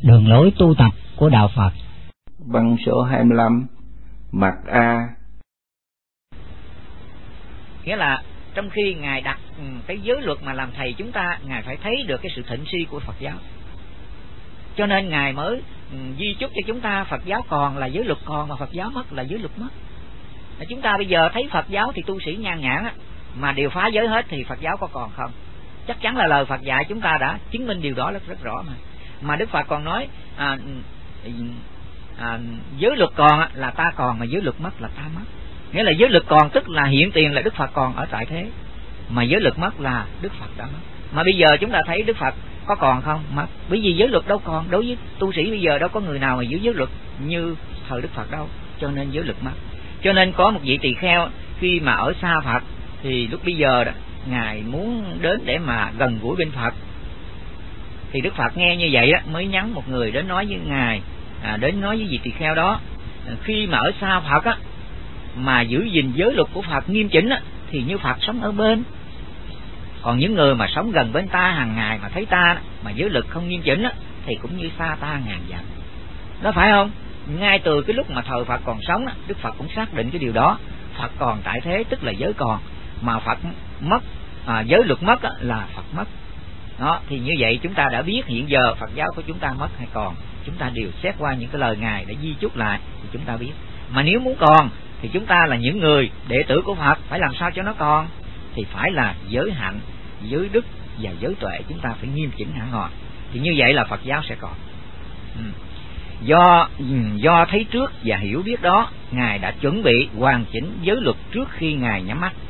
Đường lối tu tập của Đạo Phật. Văn số 25, mặt A. Nghĩa là trong khi Ngài đặt cái giới luật mà làm thầy chúng ta, Ngài phải thấy được cái sự thịnh suy của Phật giáo. Cho nên Ngài mới di chúc cho chúng ta Phật giáo còn là giới luật còn, mà Phật giáo mất là giới luật mất. Chúng ta bây giờ thấy Phật giáo thì tu sĩ nhan nhản mà đều phá giới hết thì Phật giáo có còn không? Chắc chắn là lời Phật dạy chúng ta đã chứng minh điều đó rất rõ mà. Mà Đức Phật còn nói giới luật còn là ta còn, mà giới luật mất là ta mất. Nghĩa là giới luật còn tức là hiện tiền là Đức Phật còn ở tại thế, mà giới luật mất là Đức Phật đã mất. Mà bây giờ chúng ta thấy Đức Phật có còn không? Mất. Bởi vì giới luật đâu còn, đối với tu sĩ bây giờ đâu có người nào mà giữ giới luật như thời Đức Phật đâu, cho nên giới luật mất. Cho nên có một vị tỳ kheo khi mà ở xa Phật thì lúc bây giờ đó, Ngài muốn đến để mà gần gũi bên Phật, thì Đức Phật nghe như vậy á, mới nhắn một người đến nói với Ngài, đến nói với vị tỳ kheo đó, khi mà ở xa Phật á, mà giữ gìn giới luật của Phật nghiêm chỉnh á, thì như Phật sống ở bên. Còn những người mà sống gần bên ta hàng ngày mà thấy ta mà giới luật không nghiêm chỉnh á, thì cũng như xa ta ngàn dặm. Đó phải không? Ngay từ cái lúc mà thời Phật còn sống á, Đức Phật cũng xác định cái điều đó. Phật còn tại thế tức là giới còn, mà Phật mất, giới luật mất á, là Phật mất. Đó, thì như vậy chúng ta đã biết hiện giờ Phật giáo của chúng ta mất hay còn. Chúng ta đều xét qua những cái lời Ngài đã di chúc lại thì chúng ta biết. Mà nếu muốn còn thì chúng ta là những người đệ tử của Phật phải làm sao cho nó còn, thì phải là giới hạnh, giới đức và giới tuệ chúng ta phải nghiêm chỉnh hẳn hoi, thì như vậy là Phật giáo sẽ còn. Do thấy trước và hiểu biết đó, Ngài đã chuẩn bị hoàn chỉnh giới luật trước khi Ngài nhắm mắt.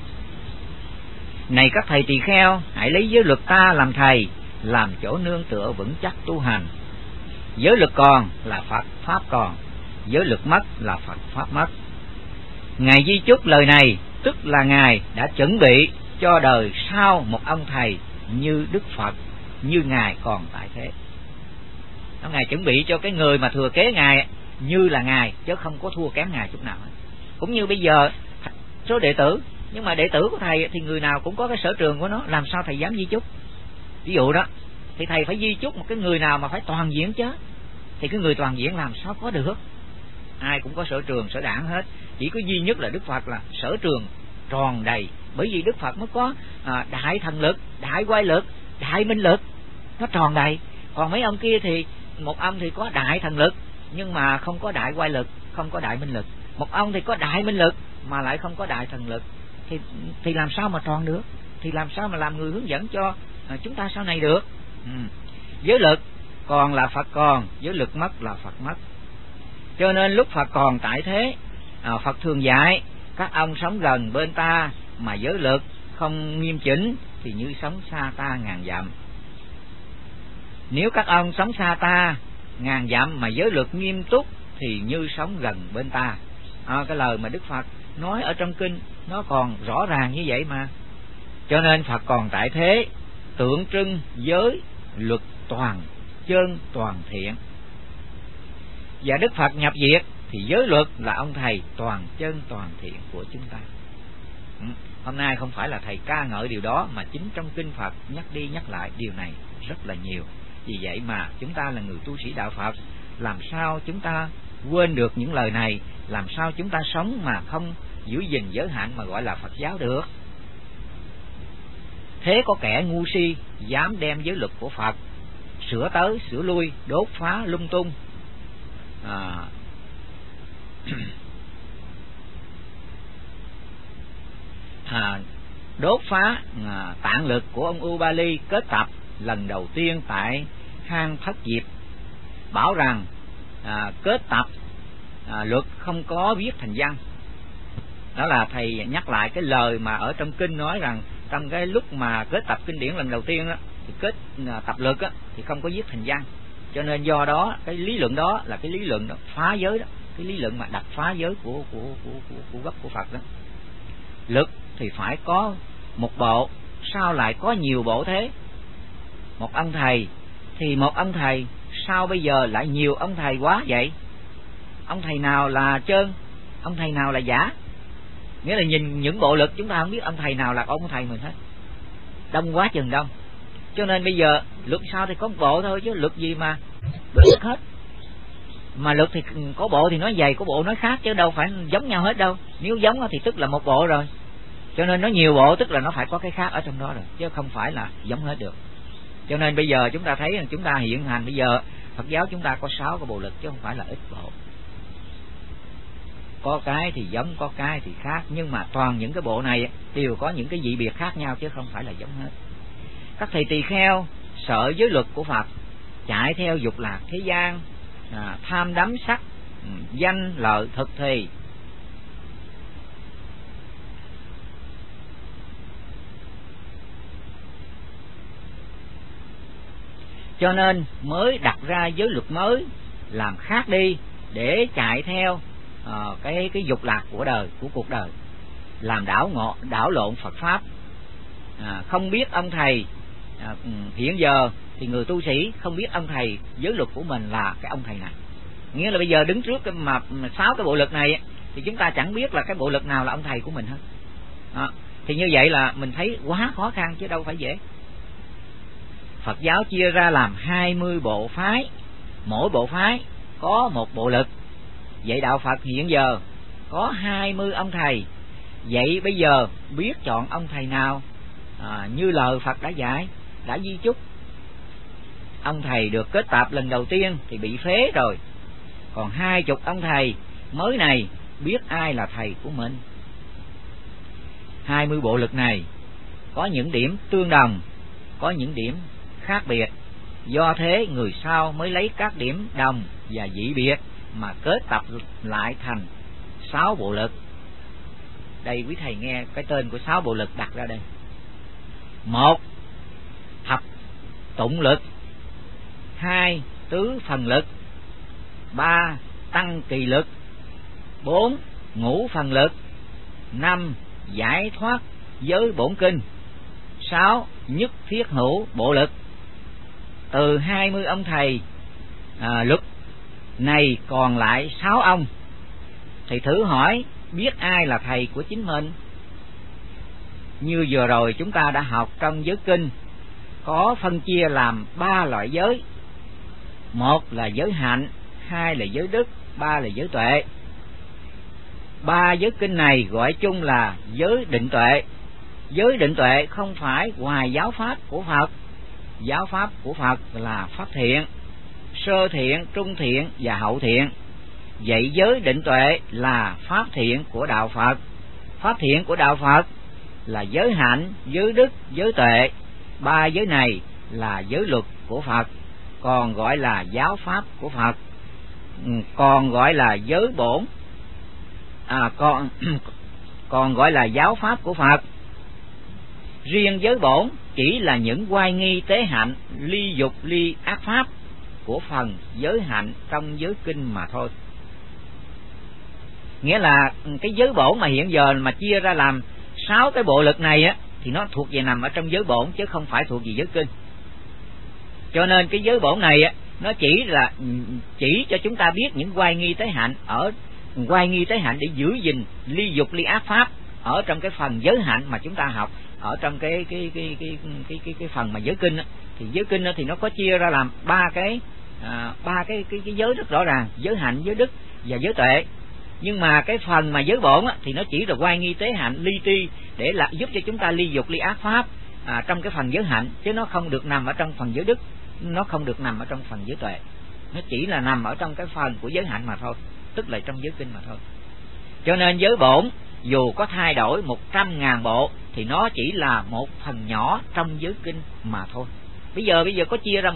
Này các thầy tỳ kheo, hãy lấy giới luật ta làm thầy, làm chỗ nương tựa vững chắc tu hành. Giới luật còn là Phật pháp còn, giới luật mất là Phật pháp mất. Ngài di chúc lời này tức là Ngài đã chuẩn bị cho đời sau một ông thầy như Đức Phật, như Ngài còn tại thế. Ngài chuẩn bị cho cái người mà thừa kế Ngài như là Ngài, chứ không có thua kém Ngài chút nào. Cũng như bây giờ số đệ tử, nhưng mà đệ tử của thầy thì người nào cũng có cái sở trường của nó, làm sao thầy dám di chúc? Ví dụ đó, thì thầy phải di chúc một cái người nào mà phải toàn diện chứ. Thì cái người toàn diện làm sao có được? Ai cũng có sở trường, sở đảng hết. Chỉ có duy nhất là Đức Phật là sở trường tròn đầy. Bởi vì Đức Phật mới có đại thần lực, đại quay lực, đại minh lực, nó tròn đầy. Còn mấy ông kia thì một ông thì có đại thần lực nhưng mà không có đại quay lực, không có đại minh lực. Một ông thì có đại minh lực mà lại không có đại thần lực. Thì làm sao mà tròn được? Thì làm sao mà làm người hướng dẫn cho chúng ta sau này được? Giới lực còn là Phật còn, giới lực mất là Phật mất. Cho nên lúc Phật còn tại thế, Phật thường dạy các ông sống gần bên ta mà giới lực không nghiêm chỉnh thì như sống xa ta ngàn dặm. Nếu các ông sống xa ta ngàn dặm mà giới luật nghiêm túc thì như sống gần bên ta. Cái lời mà Đức Phật nói ở trong kinh nó còn rõ ràng như vậy mà. Cho nên Phật còn tại thế tượng trưng giới luật toàn chân toàn thiện. Và Đức Phật nhập diệt thì giới luật là ông thầy toàn chân toàn thiện của chúng ta. Hôm nay không phải là thầy ca ngợi điều đó, mà chính trong kinh Phật nhắc đi nhắc lại điều này rất là nhiều. Vì vậy mà chúng ta là người tu sĩ đạo Phật, làm sao chúng ta quên được những lời này? Làm sao chúng ta sống mà không giữ gìn giới hạn mà gọi là Phật giáo được? Thế có kẻ ngu si dám đem giới luật của Phật sửa tới sửa lui, đốt phá lung tung, đốt phá tạng lực của ông Ubali kết tập lần đầu tiên tại hang Thất Diệp, bảo rằng kết tập luật không có viết thành văn. Đó là thầy nhắc lại cái lời mà ở trong kinh nói rằng trong cái lúc mà kết tập kinh điển lần đầu tiên đó, thì kết tập luật đó, thì không có viết thành văn. Cho nên do đó cái lý luận đó là cái lý luận đó, phá giới đó, cái lý luận mà đặt phá giới của gốc của Phật đó. Luật thì phải có một bộ, sao lại có nhiều bộ thế? Một ông thầy thì một ông thầy, sao bây giờ lại nhiều ông thầy quá vậy? Ông thầy nào là trơn, ông thầy nào là giả? Nghĩa là nhìn những bộ luật chúng ta không biết ông thầy nào là ông thầy mình hết, đông quá chừng đông. Cho nên bây giờ luật sao thì có một bộ thôi, chứ luật gì mà biết hết. Mà luật thì có bộ thì nói dày, có bộ nói khác, chứ đâu phải giống nhau hết đâu. Nếu giống thì tức là một bộ rồi. Cho nên nó nhiều bộ tức là nó phải có cái khác ở trong đó rồi, chứ không phải là giống hết được. Cho nên bây giờ chúng ta thấy rằng chúng ta hiện hành bây giờ Phật giáo chúng ta có 6 cái bộ lực chứ không phải là ít bộ. Có cái thì giống, có cái thì khác, nhưng mà toàn những cái bộ này đều có những cái dị biệt khác nhau chứ không phải là giống hết. Các thầy tỳ kheo sợ giới luật của Phật, chạy theo dục lạc thế gian, tham đắm sắc, danh lợi thực thì. Cho nên mới đặt ra giới luật mới làm khác đi để chạy theo cái dục lạc của đời, của cuộc đời, làm đảo lộn Phật pháp. Không biết ông thầy hiện giờ thì người tu sĩ không biết ông thầy giới luật của mình là cái ông thầy này. Nghĩa là bây giờ đứng trước cái mà 6 cái bộ lực này thì chúng ta chẳng biết là cái bộ lực nào là ông thầy của mình hết. Thì như vậy là mình thấy quá khó khăn chứ đâu phải dễ. Phật giáo chia ra làm 20 bộ phái, mỗi bộ phái có một bộ lực. Vậy đạo Phật hiện giờ có 20 ông thầy. Vậy bây giờ biết chọn ông thầy nào như lời Phật đã dạy, đã di chúc. Ông thầy được kết tạp lần đầu tiên thì bị phế rồi, còn 20 ông thầy mới này biết ai là thầy của mình. 20 bộ lực này có những điểm tương đồng, có những điểm khác biệt. Do thế người sau mới lấy các điểm đồng và dị biệt mà kết tập lại thành 6 bộ lực. Đây quý thầy nghe cái tên của 6 bộ lực đặt ra đây. 1. Thập tụng lực. 2. Tứ phần lực. 3. Tăng kỳ lực. 4. Ngũ phần lực. 5. Giải thoát giới bổn kinh. 6. Nhất thiết hữu bộ lực. Từ 20 ông thầy lực này còn lại 6 ông. Thì thử hỏi biết ai là thầy của chính mình? Như vừa rồi chúng ta đã học trong giới kinh, có phân chia làm 3 loại giới. 1 là giới hạnh, 2 là giới đức, 3 là giới tuệ. 3 giới kinh này gọi chung là giới định tuệ. Giới định tuệ không phải ngoài giáo pháp của Phật. Giáo pháp của Phật là pháp thiện, sơ thiện, trung thiện và hậu thiện. Vậy giới định tuệ là pháp thiện của đạo Phật. Pháp thiện của đạo Phật là giới hạnh, giới đức, giới tuệ. 3 giới này là giới luật của Phật, còn gọi là giáo pháp của Phật, còn gọi là giới bổn, còn gọi là giáo pháp của Phật. Riêng giới bổn chỉ là những oai nghi tế hạnh, ly dục ly ác pháp của phần giới hạnh trong giới kinh mà thôi. Nghĩa là cái giới bổn mà hiện giờ mà chia ra làm 6 cái bộ lực này thì nó thuộc về nằm ở trong giới bổn chứ không phải thuộc về giới kinh. Cho nên cái giới bổn này nó chỉ cho chúng ta biết những oai nghi tế hạnh, ở oai nghi tế hạnh để giữ gìn ly dục ly ác pháp ở trong cái phần giới hạnh mà chúng ta học ở trong cái phần mà giới kinh. Thì giới kinh thì nó có chia ra làm ba cái giới rất rõ ràng: giới hạnh, giới đức và giới tuệ. Nhưng mà cái phần mà giới bổn thì nó chỉ là oai nghi tế hạnh, ly ti để giúp cho chúng ta ly dục ly ác pháp trong cái phần giới hạnh, chứ nó không được nằm ở trong phần giới đức, nó không được nằm ở trong phần giới tuệ. Nó chỉ là nằm ở trong cái phần của giới hạnh mà thôi, tức là trong giới kinh mà thôi. Cho nên giới bổn dù có thay đổi 100.000 bộ thì nó chỉ là một phần nhỏ trong giới kinh mà thôi. Bây giờ có chia ra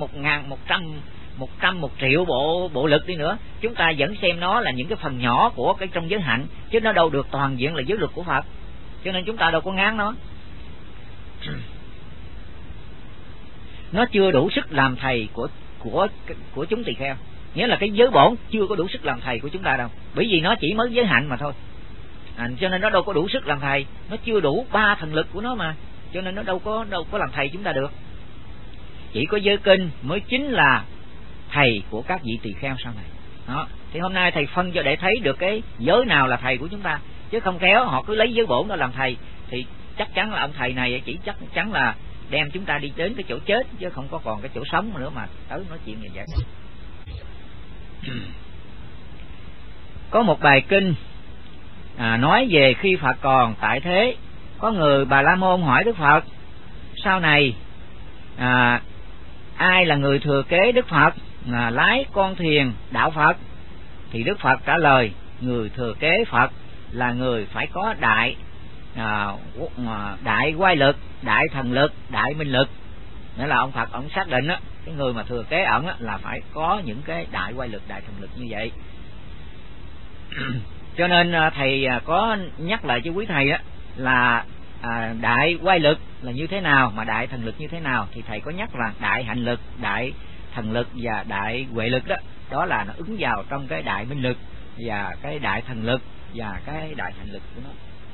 1 triệu bộ lực đi nữa, chúng ta vẫn xem nó là những cái phần nhỏ của cái trong giới hạnh, chứ nó đâu được toàn diện là giới luật của Phật. Cho nên chúng ta đâu có ngán nó. Nó chưa đủ sức làm thầy của chúng tỳ kheo. Nghĩa là cái giới bổn chưa có đủ sức làm thầy của chúng ta đâu, bởi vì nó chỉ mới giới hạnh mà thôi. Cho nên nó đâu có đủ sức làm thầy, nó chưa đủ 3 thần lực của nó mà, cho nên nó đâu có làm thầy chúng ta được. Chỉ có giới kinh mới chính là thầy của các vị tỳ kheo sau này. Đó. Thì hôm nay thầy phân cho để thấy được cái giới nào là thầy của chúng ta, chứ không khéo họ cứ lấy giới bổn đó làm thầy thì chắc chắn là ông thầy này chỉ chắc chắn là đem chúng ta đi đến cái chỗ chết chứ không có còn cái chỗ sống nữa mà tới nói chuyện như vậy. Có một bài kinh nói về khi Phật còn tại thế, có người Bà La Môn hỏi Đức Phật sau này ai là người thừa kế Đức Phật lái con thuyền đạo Phật, thì Đức Phật trả lời người thừa kế Phật là người phải có đại oai lực, đại thần lực, đại minh lực. Nghĩa là ông Phật ông xác định á, cái người mà thừa kế ổng là phải có những cái đại oai lực, đại thần lực như vậy. Cho nên thầy có nhắc lại cho quý thầy á là đại oai lực là như thế nào, mà đại thần lực như thế nào, thì thầy có nhắc là đại hạnh lực, đại thần lực và đại huệ lực đó, đó là nó ứng vào trong cái đại minh lực và cái đại thần lực và cái đại hạnh lực của nó.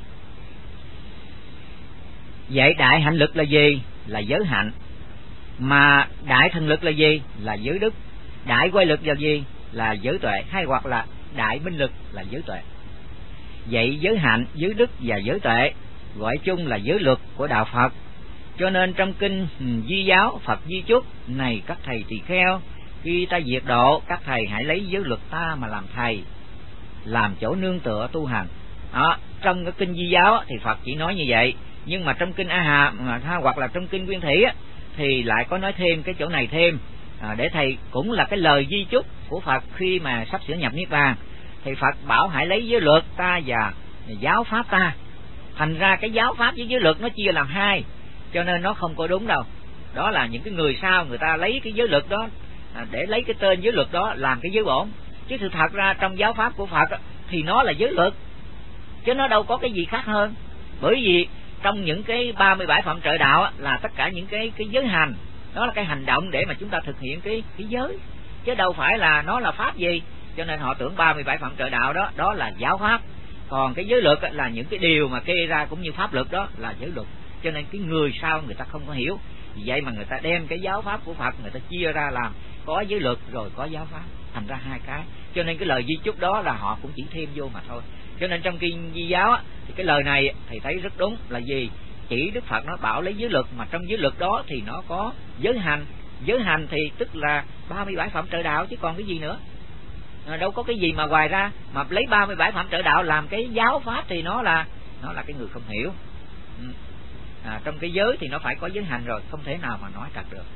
Vậy đại hạnh lực là gì? Là giới hạnh. Mà đại thần lực là gì? Là giới đức. Đại quay lực là gì? Là giới tuệ, hay hoặc là đại minh lực là giới tuệ. Vậy giới hạnh, giới đức và giới tuệ gọi chung là giới luật của đạo Phật. Cho nên trong kinh Di Giáo Phật Di Chúc này các thầy tỳ kheo, khi ta diệt độ, các thầy hãy lấy giới luật ta mà làm thầy, làm chỗ nương tựa tu hành. Đó, trong cái kinh Di Giáo thì Phật chỉ nói như vậy, nhưng mà trong kinh A Hà hoặc là trong kinh Nguyên Thủy thì lại có nói thêm cái chỗ này thêm, để thầy cũng là cái lời di chúc của Phật khi mà sắp sửa nhập niết bàn, thì Phật bảo hãy lấy giới luật ta và giáo pháp ta. Thành ra cái giáo pháp với giới luật nó chia làm hai, cho nên nó không có đúng đâu. Đó là những cái người sau người ta lấy cái giới luật đó để lấy cái tên giới luật đó làm cái giới bổn, chứ thực thật ra trong giáo pháp của Phật thì nó là giới luật, chứ nó đâu có cái gì khác hơn. Bởi vì trong những cái 37 phạm trợ đạo là tất cả những cái giới hành, đó là cái hành động để mà chúng ta thực hiện cái giới, chứ đâu phải là nó là pháp gì. Cho nên họ tưởng 37 phạm trợ đạo đó là giáo pháp, còn cái giới luật là những cái điều mà kê ra cũng như pháp luật đó là giới luật. Cho nên cái người sau người ta không có hiểu, vì vậy mà người ta đem cái giáo pháp của Phật người ta chia ra làm có giới luật rồi có giáo pháp, thành ra hai cái. Cho nên cái lời di chúc đó là họ cũng chỉ thêm vô mà thôi. Cho nên trong kinh Di Giáo thì cái lời này thầy thấy rất đúng là gì? Chỉ Đức Phật nó bảo lấy giới luật, mà trong giới luật đó thì nó có giới hành. Giới hành thì tức là 37 phạm trợ đạo chứ còn cái gì nữa. Đâu có cái gì mà ngoài ra, mà lấy 37 phạm trợ đạo làm cái giáo pháp thì nó là cái người không hiểu. Trong cái giới thì nó phải có giới hành rồi, không thể nào mà nói trật được.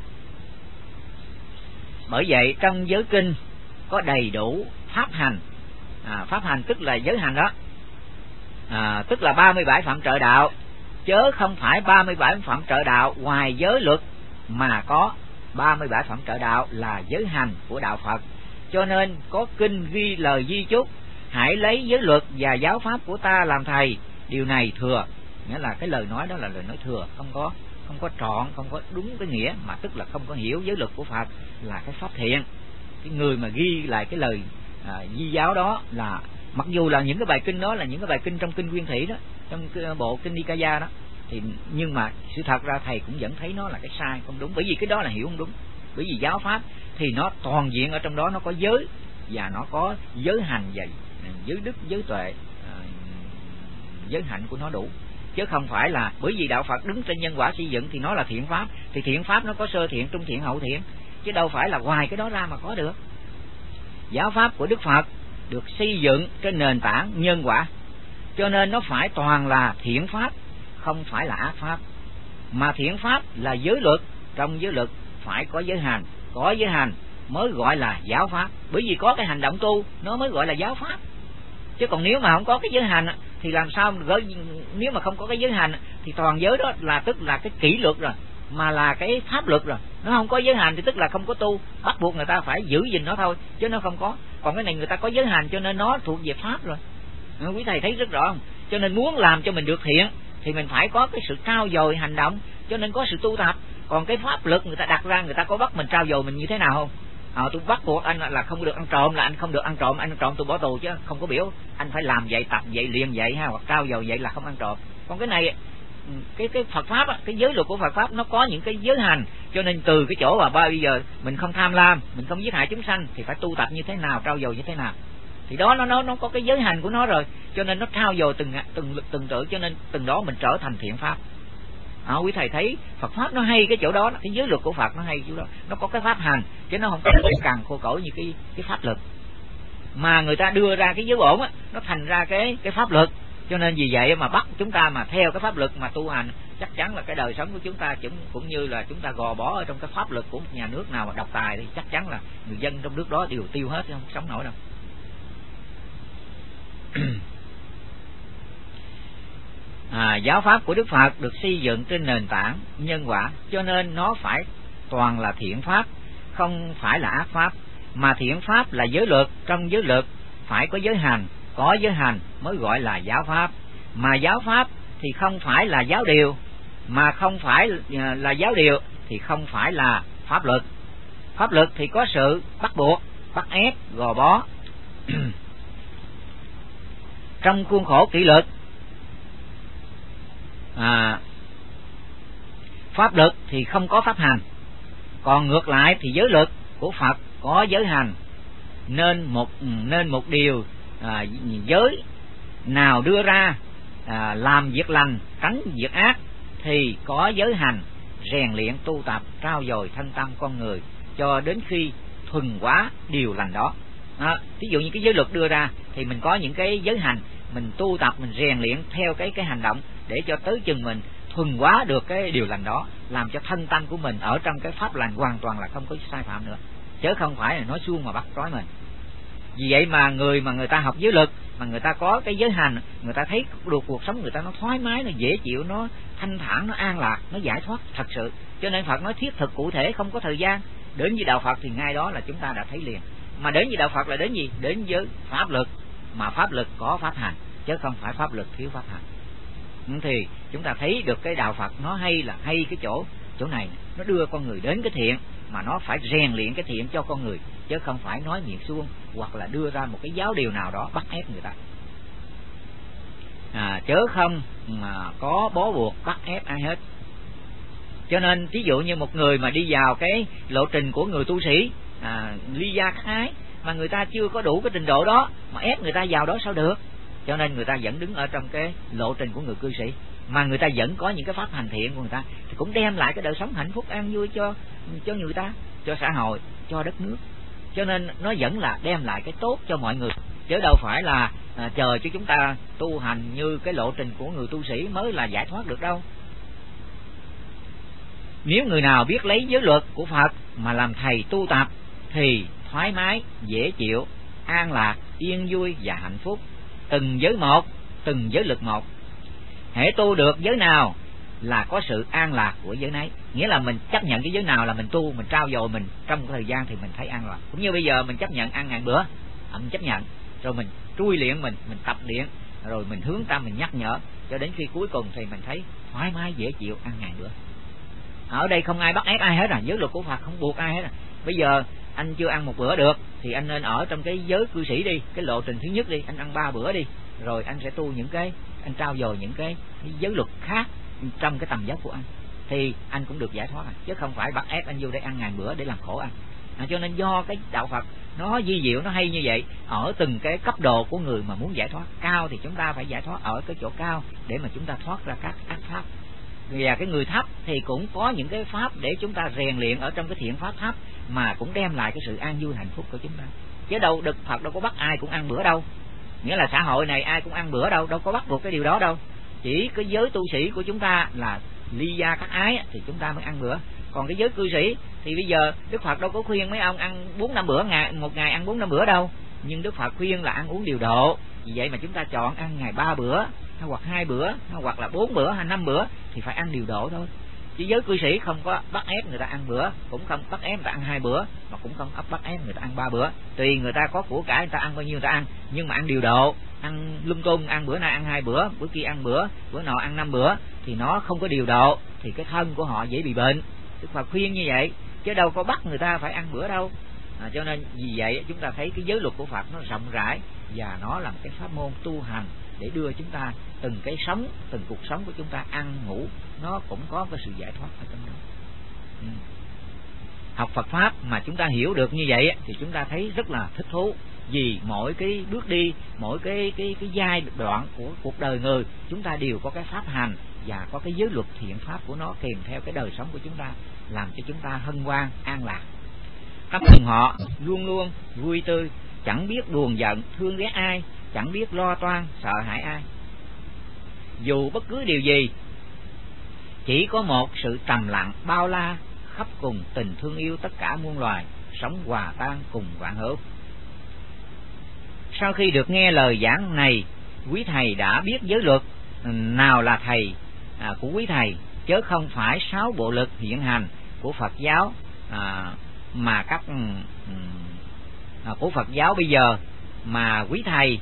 Bởi vậy trong giới kinh có đầy đủ pháp hành. Pháp hành tức là giới hành đó, tức là 37 phạm trợ đạo, chớ không phải 37 phạm trợ đạo ngoài giới luật, mà có 37 phạm trợ đạo là giới hành của đạo Phật. Cho nên có kinh ghi lời di chúc hãy lấy giới luật và giáo pháp của ta làm thầy. Điều này thừa, nghĩa là cái lời nói đó là lời nói thừa, không có trọn, không có đúng cái nghĩa, mà tức là không có hiểu giới luật của Phật là cái pháp thiện. Cái người mà ghi lại cái lời Di Giáo đó là mặc dù là những cái bài kinh đó là những cái bài kinh trong kinh Nguyên Thủy đó, trong cái bộ kinh Nikaya đó, thì nhưng mà sự thật ra thầy cũng vẫn thấy nó là cái sai, không đúng, bởi vì cái đó là hiểu không đúng. Bởi vì giáo pháp thì nó toàn diện ở trong đó, nó có giới và nó có giới hành và giới đức, giới tuệ, giới hạnh của nó đủ, chứ không phải là bởi vì đạo Phật đứng trên nhân quả xây dựng thì nó là thiện pháp, thì thiện pháp nó có sơ thiện, trung thiện, hậu thiện, chứ đâu phải là ngoài cái đó ra mà có được. Giáo pháp của Đức Phật được xây dựng trên nền tảng nhân quả, cho nên nó phải toàn là thiện pháp, không phải là ác pháp. Mà thiện pháp là giới luật, trong giới luật phải có giới hành, có giới hành mới gọi là giáo pháp. Bởi vì có cái hành động tu nó mới gọi là giáo pháp, chứ còn nếu mà không có cái giới hành thì làm sao nếu mà không có cái giới hành thì toàn giới đó là tức là cái kỷ luật rồi, mà là cái pháp luật rồi. Nó không có giới hành thì tức là không có tu, bắt buộc người ta phải giữ gìn nó thôi, chứ nó không có. Còn cái này người ta có giới hành cho nên nó thuộc về pháp rồi. Quý thầy thấy rất rõ không? Cho nên muốn làm cho mình được thiện thì mình phải có cái sự trau dồi hành động, cho nên có sự tu tập. Còn cái pháp luật người ta đặt ra, người ta có bắt mình trau dồi mình như thế nào không? Tôi bắt buộc anh là không được ăn trộm, là anh không được ăn trộm, anh ăn trộm tôi bỏ tù, chứ không có biểu anh phải làm vậy, tập vậy, luyện vậy ha, hoặc trau dồi vậy là không ăn trộm. Còn cái này cái Phật pháp cái giới luật của Phật pháp nó có những cái giới hành, cho nên từ cái chỗ mà bây giờ mình không tham lam, mình không giết hại chúng sanh thì phải tu tập như thế nào, trau dồi như thế nào, thì đó nó có cái giới hành của nó rồi, cho nên nó trau dồi từng tự, cho nên từng đó mình trở thành thiện pháp. Quý thầy thấy Phật pháp nó hay cái chỗ đó, cái giới luật của Phật nó hay chỗ đó, nó có cái pháp hành chứ nó không có cằn khô cẩu như cái pháp lực. mà người ta đưa ra cái giới bổn á, nó thành ra cái pháp luật. Cho nên vì vậy mà bắt chúng ta mà theo cái pháp luật mà tu hành, chắc chắn là cái đời sống của chúng ta cũng như là chúng ta gò bó ở trong cái pháp luật của một nhà nước nào mà độc tài thì chắc chắn là người dân trong nước đó đều tiêu hết, không sống nổi đâu. Giáo pháp của Đức Phật được xây dựng trên nền tảng nhân quả, cho nên nó phải toàn là thiện pháp, không phải là ác pháp. Mà thiện pháp là giới luật, trong giới luật phải có giới hành, có giới hành mới gọi là giáo pháp. Mà giáo pháp thì không phải là giáo điều, mà không phải là giáo điều thì không phải là pháp luật. Pháp luật thì có sự bắt buộc, bắt ép, gò bó. Trong khuôn khổ kỷ luật, pháp luật thì không có pháp hành. Còn ngược lại thì giới luật của Phật có giới hành, nên một điều giới nào đưa ra làm việc lành, tránh việc ác thì có giới hành, rèn luyện tu tập, trau dồi thân tâm con người cho đến khi thuần hóa điều lành đó. Ví dụ như cái giới luật đưa ra thì mình có những cái giới hành, mình tu tập, mình rèn luyện theo cái hành động để cho tới chừng mình thuần hóa được cái điều lành đó, làm cho thân tâm của mình ở trong cái pháp lành hoàn toàn là không có sai phạm nữa, chứ không phải là nói suông mà bắt trói mình. Vì vậy mà người ta học giới luật mà người ta có cái giới hành, người ta thấy được cuộc sống người ta nó thoải mái, nó dễ chịu, nó thanh thản, nó an lạc, nó giải thoát thật sự. Cho nên Phật nói thiết thực cụ thể, không có thời gian. Đến với đạo Phật thì ngay đó là chúng ta đã thấy liền. Mà đến với đạo Phật là đến gì? Đến với pháp luật, mà pháp luật có pháp hành, chứ không phải pháp luật thiếu pháp hành. Thì chúng ta thấy được cái đạo Phật nó hay là hay cái chỗ này, nó đưa con người đến cái thiện, mà nó phải rèn luyện cái thiện cho con người, chứ không phải nói miệng suông hoặc là đưa ra một cái giáo điều nào đó bắt ép người ta, chớ không có bó buộc bắt ép ai hết. Cho nên ví dụ như một người mà đi vào cái lộ trình của người tu sĩ, ly gia khắc ái, mà người ta chưa có đủ cái trình độ đó mà ép người ta vào đó sao được. Cho nên người ta vẫn đứng ở trong cái lộ trình của người cư sĩ, mà người ta vẫn có những cái pháp hành thiện của người ta, thì cũng đem lại cái đời sống hạnh phúc an vui cho người ta, cho xã hội, cho đất nước. Cho nên nó vẫn là đem lại cái tốt cho mọi người, chứ đâu phải là chờ cho chúng ta tu hành như cái lộ trình của người tu sĩ mới là giải thoát được đâu. Nếu người nào biết lấy giới luật của Phật mà làm thầy tu tập thì thoải mái, dễ chịu, an lạc, yên vui và hạnh phúc. Từng giới một, từng giới luật một. Hễ tu được giới nào là có sự an lạc của giới nấy. Nghĩa là mình chấp nhận cái giới nào là mình tu, mình trau dồi mình trong một thời gian thì mình thấy an lạc. Cũng như bây giờ mình chấp nhận ăn ngàn bữa, mình chấp nhận, rồi mình trui luyện mình tập luyện, rồi mình hướng tâm, mình nhắc nhở, cho đến khi cuối cùng thì mình thấy thoải mái, dễ chịu, ăn ngàn bữa. Ở đây không ai bắt ép ai hết, giới luật của Phật không buộc ai hết. Bây giờ anh chưa ăn một bữa được thì anh nên ở trong cái giới cư sĩ đi, cái lộ trình thứ nhất đi, anh ăn 3 bữa đi, rồi anh sẽ tu những cái, anh trau dồi những cái giới luật khác trong cái tầm vóc của anh, thì anh cũng được giải thoát, chứ không phải bắt ép anh vô đây ăn ngàn bữa để làm khổ anh. Cho nên do cái đạo Phật nó vi diệu, nó hay như vậy, ở từng cái cấp độ của người mà muốn giải thoát cao thì chúng ta phải giải thoát ở cái chỗ cao để mà chúng ta thoát ra các ác pháp. Và cái người thấp thì cũng có những cái pháp để chúng ta rèn luyện ở trong cái thiện pháp thấp, mà cũng đem lại cái sự an vui hạnh phúc của chúng ta. Chứ đâu Đức Phật đâu có bắt ai cũng ăn bữa đâu, nghĩa là xã hội này ai cũng ăn bữa đâu có bắt buộc cái điều đó đâu. Chỉ cái giới tu sĩ của chúng ta là ly gia khắc ái thì chúng ta mới ăn bữa. Còn cái giới cư sĩ thì bây giờ Đức Phật đâu có khuyên mấy ông ăn 4-5 bữa một ngày ăn 4-5 bữa đâu, nhưng Đức Phật khuyên là ăn uống điều độ. Vì vậy mà chúng ta chọn ăn ngày 3 bữa hoặc 2 bữa hoặc là 4 bữa hay 5 bữa thì phải ăn điều độ thôi. Chứ giới cư sĩ không có bắt ép người ta ăn bữa, cũng không bắt ép người ta ăn 2 bữa, mà cũng không bắt ép người ta ăn 3 bữa. Tùy người ta có của cải người ta ăn bao nhiêu người ta ăn, nhưng mà ăn điều độ, ăn lung tung, ăn bữa nay ăn 2 bữa, bữa kia ăn bữa nọ ăn 5 bữa thì nó không có điều độ, thì cái thân của họ dễ bị bệnh. Đức Phật khuyên như vậy, chứ đâu có bắt người ta phải ăn bữa đâu. Cho nên vì vậy chúng ta thấy cái giới luật của Phật nó rộng rãi, và nó là một cái pháp môn tu hành để đưa chúng ta từng cái sống, từng cuộc sống của chúng ta ăn ngủ nó cũng có cái sự giải thoát ở trong đó. Học Phật pháp mà chúng ta hiểu được như vậy thì chúng ta thấy rất là thích thú, vì mỗi cái bước đi, mỗi cái giai đoạn của cuộc đời người chúng ta đều có cái pháp hành và có cái giới luật thiện pháp của nó kèm theo cái đời sống của chúng ta, làm cho chúng ta hân hoan an lạc. Tâm hồn họ luôn luôn vui tươi, chẳng biết buồn giận thương ghét ai, chẳng biết lo toan sợ hãi ai. Dù bất cứ điều gì, chỉ có một sự trầm lặng bao la khắp cùng tình thương yêu tất cả muôn loài, sống hòa tan cùng vạn hữu. Sau khi được nghe lời giảng này, quý thầy đã biết giới luật nào là thầy của quý thầy, chớ không phải 6 bộ luật hiện hành của Phật giáo mà các của Phật giáo bây giờ mà quý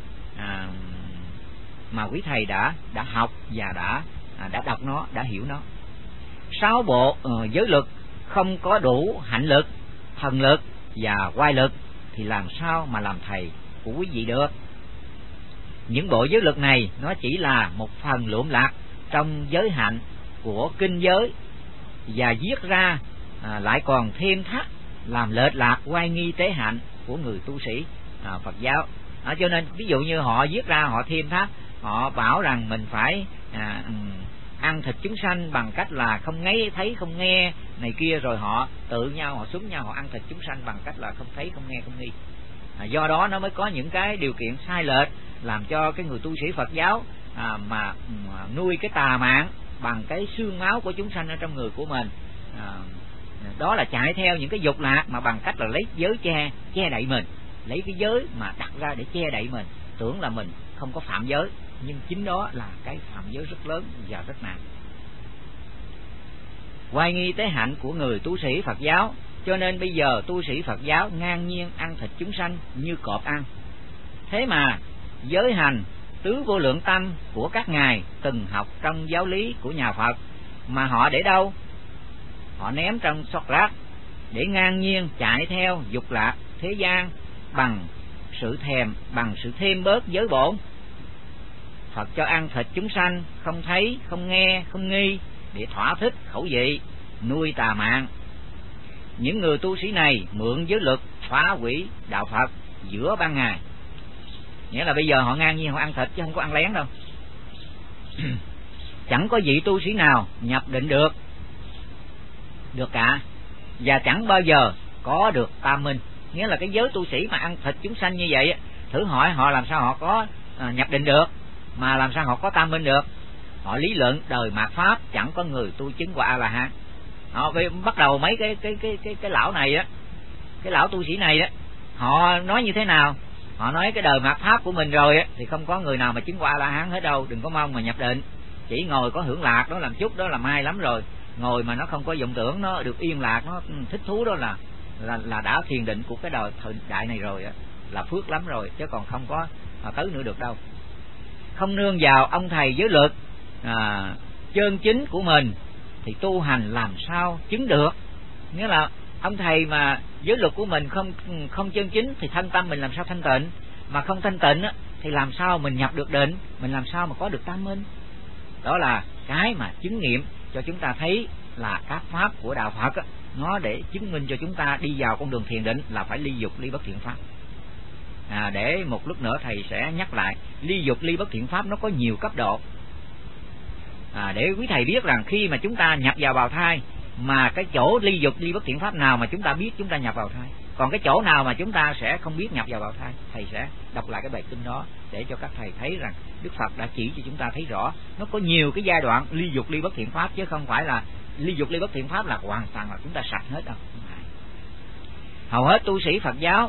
thầy đã học và đã đọc nó, đã hiểu nó. 6 bộ giới luật không có đủ hạnh lực, thần lực và oai lực thì làm sao mà làm thầy của quý vị được. Những bộ giới luật này nó chỉ là một phần lụm lạc trong giới hạnh của kinh giới, và viết ra lại còn thêm thắt làm lệch lạc oai nghi tế hạnh của người tu sĩ Phật giáo. Cho nên ví dụ như họ viết ra, họ thêm thắt, họ bảo rằng mình phải ăn thịt chúng sanh bằng cách là không thấy không nghe này kia, rồi họ tự nhau họ xúm nhau họ ăn thịt chúng sanh bằng cách là không thấy không nghe không nghi. Do đó nó mới có những cái điều kiện sai lệch làm cho cái người tu sĩ Phật giáo mà nuôi cái tà mạng bằng cái xương máu của chúng sanh ở trong người của mình. Đó là chạy theo những cái dục lạc mà bằng cách là lấy giới che đậy mình, lấy cái giới mà đặt ra để che đậy mình, tưởng là mình không có phạm giới, nhưng chính đó là cái phạm giới rất lớn và rất nặng. Oai nghi tế hạnh của người tu sĩ Phật giáo, cho nên bây giờ tu sĩ Phật giáo ngang nhiên ăn thịt chúng sanh như cọp ăn. Thế mà giới hành tứ vô lượng tâm của các ngài từng học trong giáo lý của nhà Phật mà họ để đâu? Họ ném trong xót rác để ngang nhiên chạy theo dục lạc thế gian bằng sự thêm bớt giới bổn. Phật cho ăn thịt chúng sanh không thấy, không nghe, không nghi để thỏa thích khẩu vị, nuôi tà mạng. Những người tu sĩ này mượn giới luật phá hủy đạo Phật giữa ban ngày. Nghĩa là bây giờ họ ngang nhiên họ ăn thịt chứ không có ăn lén đâu. Chẳng có vị tu sĩ nào nhập định được cả, và chẳng bao giờ có được tam minh. Nghĩa là cái giới tu sĩ mà ăn thịt chúng sanh như vậy, thử hỏi họ làm sao họ có nhập định được, mà làm sao họ có tam minh được. Họ lý luận đời mạt pháp chẳng có người tu chứng qua A La Hán. Họ bắt đầu mấy cái lão này á, cái lão tu sĩ này á, họ nói như thế nào? Họ nói cái đời mạt pháp của mình rồi á thì không có người nào mà chứng qua A La Hán hết đâu, đừng có mong mà nhập định. Chỉ ngồi có hưởng lạc đó làm chút đó là may lắm rồi. Ngồi mà nó không có vọng tưởng, nó được yên lạc, nó thích thú đó là đã thiền định của cái đời thời đại này rồi á, là phước lắm rồi, chứ còn không có tới nữa được đâu. Không nương vào ông thầy giới luật chân chính của mình thì tu hành làm sao chứng được. Nghĩa là ông thầy mà giới luật của mình không chân chính thì thân tâm mình làm sao thanh tịnh, mà không thanh tịnh á, thì làm sao mình nhập được định, mình làm sao mà có được tam minh. Đó là cái mà chứng nghiệm cho chúng ta thấy là các pháp của đạo Phật á, nó để chứng minh cho chúng ta đi vào con đường thiền định là phải ly dục ly bất thiện pháp. Để một lúc nữa thầy sẽ nhắc lại, ly dục ly bất thiện pháp nó có nhiều cấp độ. Để quý thầy biết rằng khi mà chúng ta nhập vào bào thai, mà cái chỗ ly dục ly bất thiện pháp nào mà chúng ta biết chúng ta nhập vào thai, còn cái chỗ nào mà chúng ta sẽ không biết nhập vào bào thai. Thầy sẽ đọc lại cái bài kinh đó để cho các thầy thấy rằng Đức Phật đã chỉ cho chúng ta thấy rõ nó có nhiều cái giai đoạn ly dục ly bất thiện pháp, chứ không phải là ly dục ly bất thiện pháp là hoàn toàn là chúng ta sạch hết đâu. Hầu hết tu sĩ Phật giáo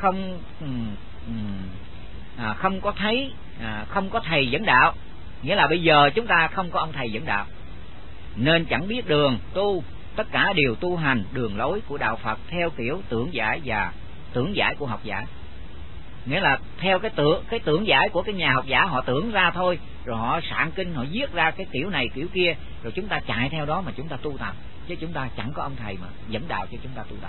không có thấy, không có thầy dẫn đạo. Nghĩa là bây giờ chúng ta không có ông thầy dẫn đạo nên chẳng biết đường tu, tất cả đều tu hành đường lối của đạo Phật theo kiểu tưởng giải và tưởng giải của học giả. Nghĩa là theo cái tưởng giải của cái nhà học giả họ tưởng ra thôi, rồi họ soạn kinh, họ viết ra cái kiểu này kiểu kia, rồi chúng ta chạy theo đó mà chúng ta tu tập, chứ chúng ta chẳng có ông thầy mà dẫn đạo cho chúng ta tu tập.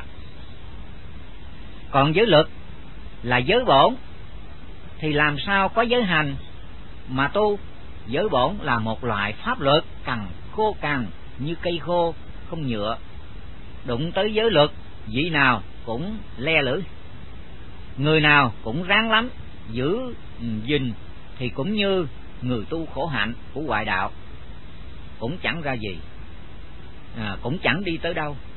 Còn giới luật là giới bổn thì làm sao có giới hành mà tu. Giới bổn là một loại pháp luật cằn khô cằn như cây khô không nhựa, đụng tới giới luật vị nào cũng le lưỡi, người nào cũng ráng lắm giữ gìn thì cũng như người tu khổ hạnh của ngoại đạo, cũng chẳng ra gì, cũng chẳng đi tới đâu.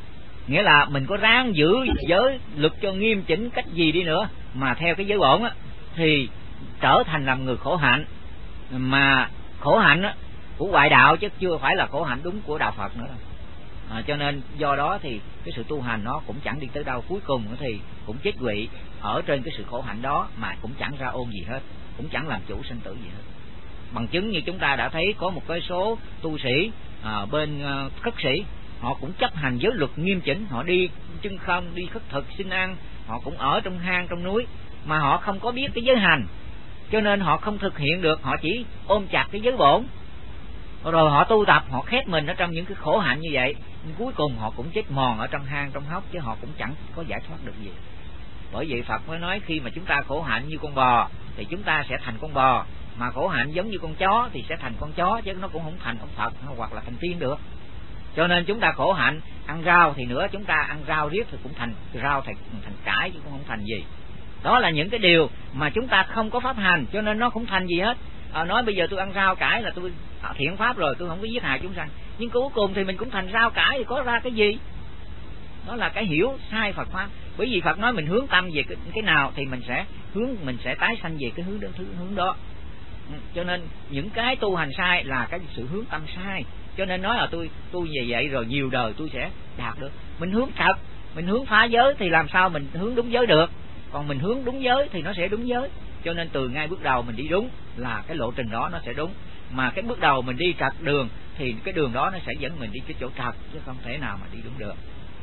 Nghĩa là mình có ráng giữ giới luật cho nghiêm chỉnh cách gì đi nữa mà theo cái giới bổn á, thì trở thành làm người khổ hạnh. Mà khổ hạnh á của ngoại đạo chứ chưa phải là khổ hạnh đúng của đạo Phật nữa đâu. Cho nên do đó thì cái sự tu hành nó cũng chẳng đi tới đâu, cuối cùng thì cũng chết quỵ ở trên cái sự khổ hạnh đó mà cũng chẳng ra ôn gì hết, cũng chẳng làm chủ sinh tử gì hết. Bằng chứng như chúng ta đã thấy có một cái số tu sĩ bên khất sĩ, họ cũng chấp hành giới luật nghiêm chỉnh, họ đi chân không, đi khất thực xin ăn, họ cũng ở trong hang trong núi, mà họ không có biết cái giới hành, cho nên họ không thực hiện được, họ chỉ ôm chặt cái giới bổn, rồi họ tu tập, họ khép mình ở trong những cái khổ hạnh như vậy, cuối cùng họ cũng chết mòn ở trong hang trong hốc, chứ họ cũng chẳng có giải thoát được gì. Bởi vậy Phật mới nói khi mà chúng ta khổ hạnh như con bò thì chúng ta sẽ thành con bò, mà khổ hạnh giống như con chó thì sẽ thành con chó, chứ nó cũng không thành ông Phật hoặc là thành tiên được. Cho nên chúng ta khổ hạnh ăn rau thì nữa, chúng ta ăn rau riết thì cũng thành rau, thành cải chứ cũng không thành gì. Đó là những cái điều mà chúng ta không có pháp hành, cho nên nó không thành gì hết. Nói bây giờ tôi ăn rau cải là tôi thiện pháp rồi, tôi không có giết hại chúng sanh, nhưng cuối cùng thì mình cũng thành rau cải thì có ra cái gì? Đó là cái hiểu sai Phật pháp. Bởi vì Phật nói mình hướng tâm về cái nào thì mình sẽ tái sanh về cái hướng đó. Cho nên những cái tu hành sai là cái sự hướng tâm sai. Cho nên nói là tôi về vậy rồi nhiều đời tôi sẽ đạt được. Mình hướng thật, mình hướng phá giới thì làm sao mình hướng đúng giới được? Còn mình hướng đúng giới thì nó sẽ đúng giới. Cho nên từ ngay bước đầu mình đi đúng là cái lộ trình đó nó sẽ đúng. Mà cái bước đầu mình đi trật đường thì cái đường đó nó sẽ dẫn mình đi cái chỗ trật, chứ không thể nào mà đi đúng được.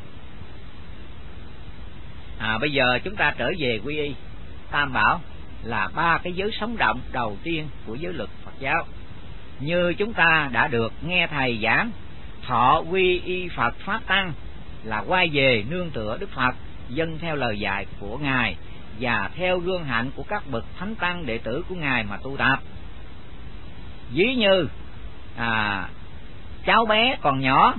Bây giờ chúng ta trở về quy y. Tam bảo là ba cái giới sống động đầu tiên của giới luật Phật giáo. Như chúng ta đã được nghe thầy giảng, thọ quy y Phật pháp tăng là quay về nương tựa Đức Phật, dâng theo lời dạy của Ngài và theo gương hạnh của các bậc thánh tăng đệ tử của Ngài mà tu tập. Ví như cháu bé còn nhỏ